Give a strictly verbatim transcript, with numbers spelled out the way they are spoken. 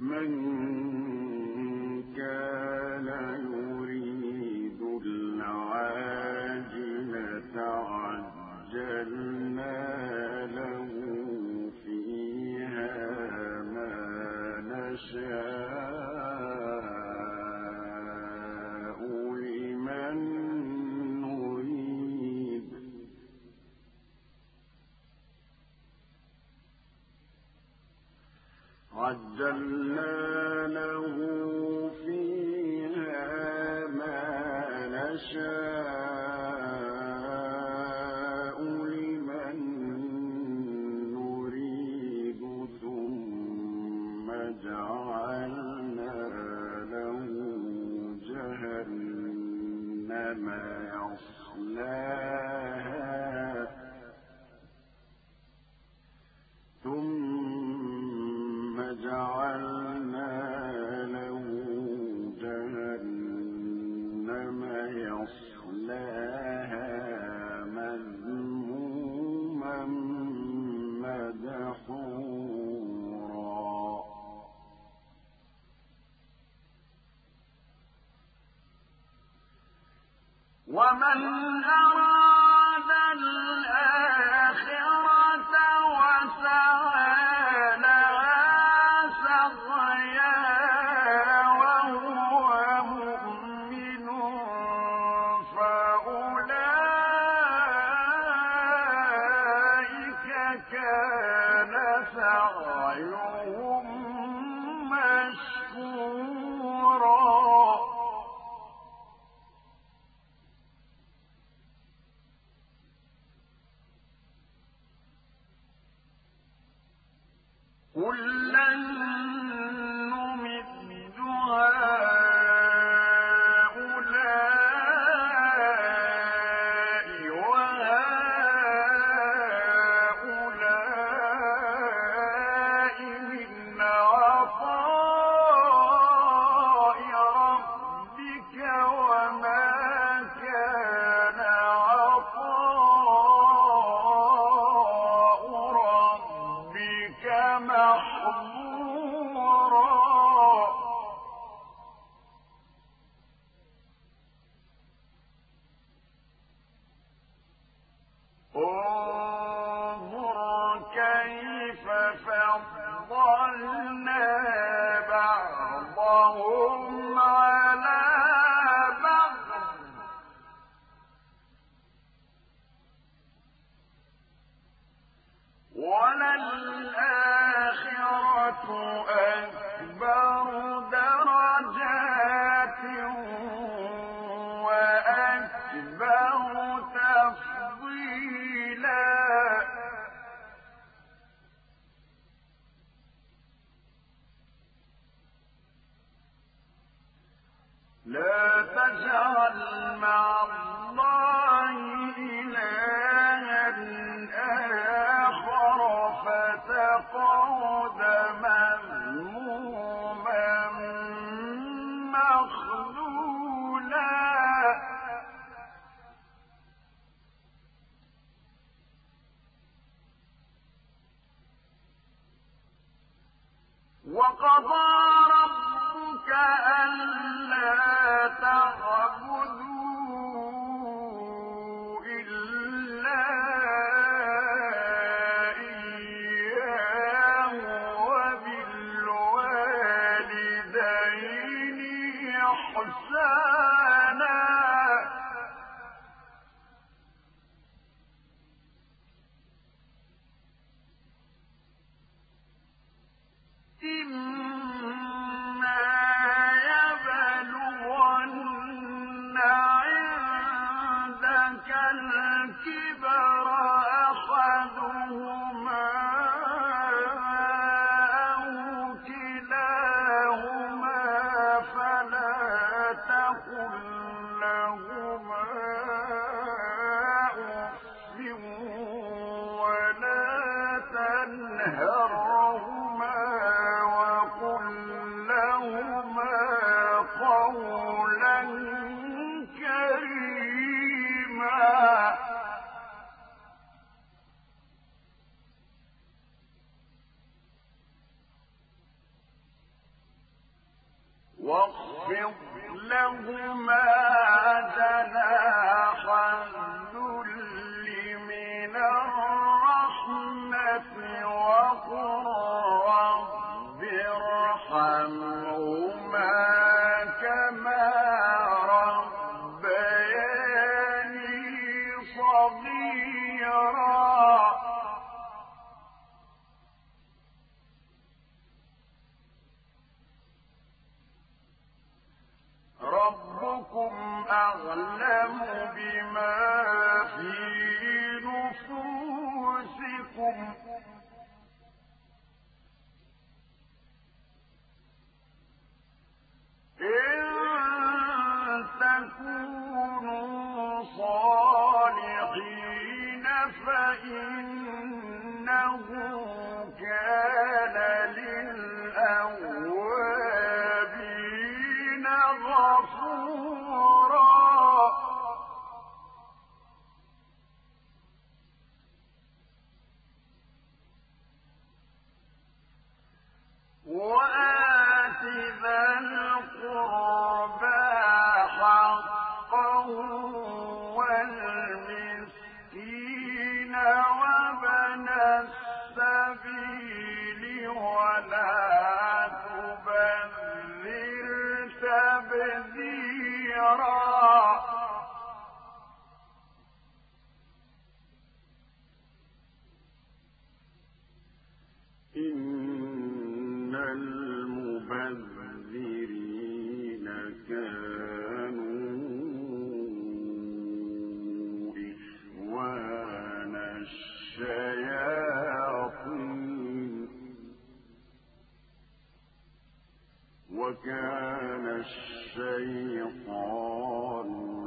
من كان يريد العاجلة عجلنا له فيها ما نشاء لمن نريد عجلنا له فيها ما نشاء لمن نريد ثم جعلنا له جهنم يصلاها ثم جعلنا له جهنم يصلاها مذموما مدحورا ومن أراد الآخرة وسعى لها سعيها وهو مؤمن فأولئك كان سعيهم مشكورا كُلًّا نُّمِدُّ هَٰؤُلَاءِ وَهَٰؤُلَاءِ مِنْ عَطَاءِ رَبِّكَ وَمَا كَانَ عَطَاءُ رَبِّكَ محظورا انظر كيف فضلنا بعضهم على بعض وللآخرة أكبر درجات وأكبر تفضيلا لا تجعل مع الله إلها آخر فتقعد مذموما مخذولا وقضى ربك ألا تعبدوا إلا إياه وبالوالدين إحسانا إما يبلغن عندك الكبر أحدهما أو كلاهما فلا تقل واخفض لهما جناح الذل من الرحمة وقل رب ارحمهما كما ربياني صغيرا. ربكم أعلم بما في نفوسكم إن تكونوا صالحين فإنه كان للأوابين غفورا. وآت ذا القربى حقه والمسكين وابن السبيل ولا تبذر تبذيرا. إن المبذرين كانوا إخوان الشياطين وكان الشيطان